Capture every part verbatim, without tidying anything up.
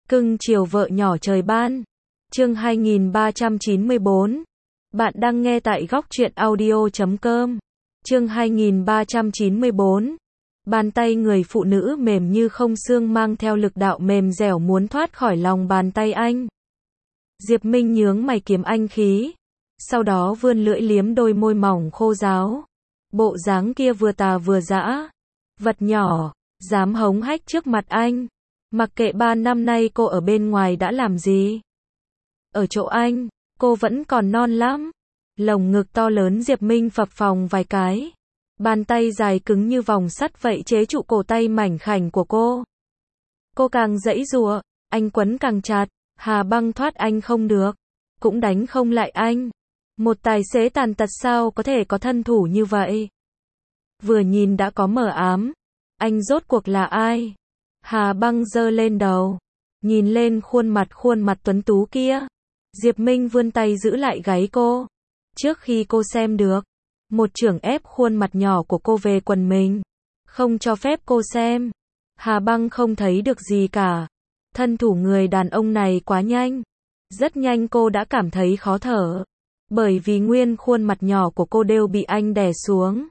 Cưng chiều vợ nhỏ trời ban. Chương hai nghìn ba trăm chín mươi bốn. Bạn đang nghe tại góc truyện audio chấm com. Chương hai nghìn ba trăm chín mươi bốn. Bàn tay người phụ nữ mềm như không xương mang theo lực đạo mềm dẻo muốn thoát khỏi lòng bàn tay anh. Diệp Minh nhướng mày kiếm anh khí, sau đó vươn lưỡi liếm đôi môi mỏng khô ráo. Bộ dáng kia vừa tà vừa dã. Vật nhỏ, dám hống hách trước mặt anh. Mặc kệ ba năm nay cô ở bên ngoài đã làm gì. Ở chỗ anh, cô vẫn còn non lắm. Lồng ngực to lớn Diệp Minh phập phồng vài cái. Bàn tay dài cứng như vòng sắt vậy chế trụ cổ tay mảnh khảnh của cô. Cô càng giãy giụa, anh quấn càng chặt. Hà Băng thoát anh không được, cũng đánh không lại anh. Một tài xế tàn tật sao có thể có thân thủ như vậy? Vừa nhìn đã có mờ ám. Anh rốt cuộc là ai? Hà Băng giơ lên đầu, nhìn lên khuôn mặt khuôn mặt tuấn tú kia. Diệp Minh vươn tay giữ lại gáy cô. Trước khi cô xem được, một chưởng ép khuôn mặt nhỏ của cô về quần mình. Không cho phép cô xem. Hà Băng không thấy được gì cả. Thân thủ người đàn ông này quá nhanh. Rất nhanh cô đã cảm thấy khó thở. Bởi vì nguyên khuôn mặt nhỏ của cô đều bị anh đè xuống.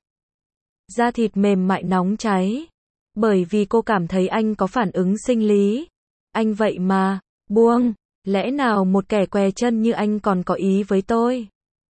Da thịt mềm mại nóng cháy. Bởi vì cô cảm thấy anh có phản ứng sinh lý. Anh vậy mà, buông, lẽ nào một kẻ què chân như anh còn có ý với tôi?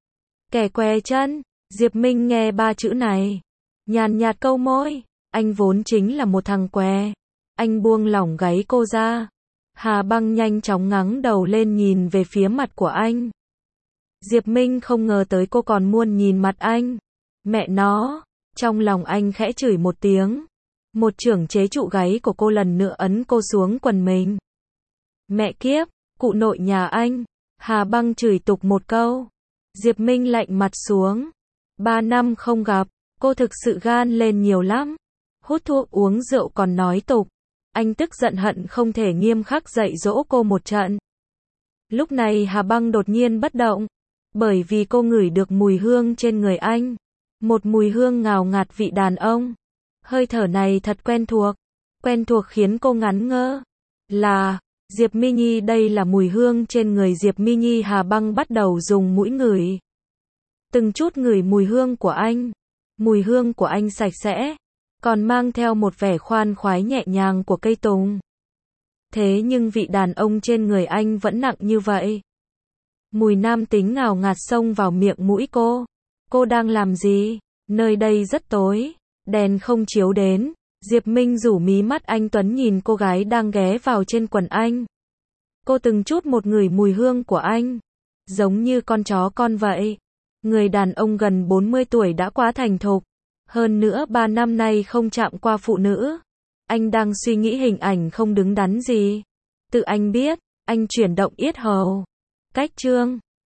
Kẻ què chân, Diệp Minh nghe ba chữ này. Nhàn nhạt câu môi, anh vốn chính là một thằng què. Anh buông lỏng gáy cô ra. Hà Băng nhanh chóng ngẩng đầu lên nhìn về phía mặt của anh. Diệp Minh không ngờ tới cô còn muốn nhìn mặt anh. Mẹ nó, trong lòng anh khẽ chửi một tiếng. Một chưởng chế trụ gáy của cô lần nữa ấn cô xuống quần mình. Mẹ kiếp, cụ nội nhà anh. Hà Băng chửi tục một câu. Diệp Minh lạnh mặt xuống. Ba năm không gặp, cô thực sự gan lên nhiều lắm. Hút thuốc uống rượu còn nói tục. Anh tức giận hận không thể nghiêm khắc dạy dỗ cô một trận. Lúc này Hà Băng đột nhiên bất động. Bởi vì cô ngửi được mùi hương trên người anh. Một mùi hương ngào ngạt vị đàn ông. Hơi thở này thật quen thuộc. Quen thuộc khiến cô ngắn ngơ. Là, Diệp Minhi, đây là mùi hương trên người Diệp Minhi. Hà Băng bắt đầu dùng mũi ngửi. Từng chút ngửi mùi hương của anh. Mùi hương của anh sạch sẽ. Còn mang theo một vẻ khoan khoái nhẹ nhàng của cây tùng. Thế nhưng vị đàn ông trên người anh vẫn nặng như vậy. Mùi nam tính ngào ngạt xông vào miệng mũi cô. Cô đang làm gì? Nơi đây rất tối. Đèn không chiếu đến. Diệp Minh rủ mí mắt anh tuấn nhìn cô gái đang ghé vào trên quần anh. Cô từng chút một ngửi mùi hương của anh. Giống như con chó con vậy. Người đàn ông gần bốn mươi tuổi đã quá thành thục. Hơn nữa ba năm nay không chạm qua phụ nữ. Anh đang suy nghĩ hình ảnh không đứng đắn gì. Tự anh biết, anh chuyển động yết hầu. Cách chương.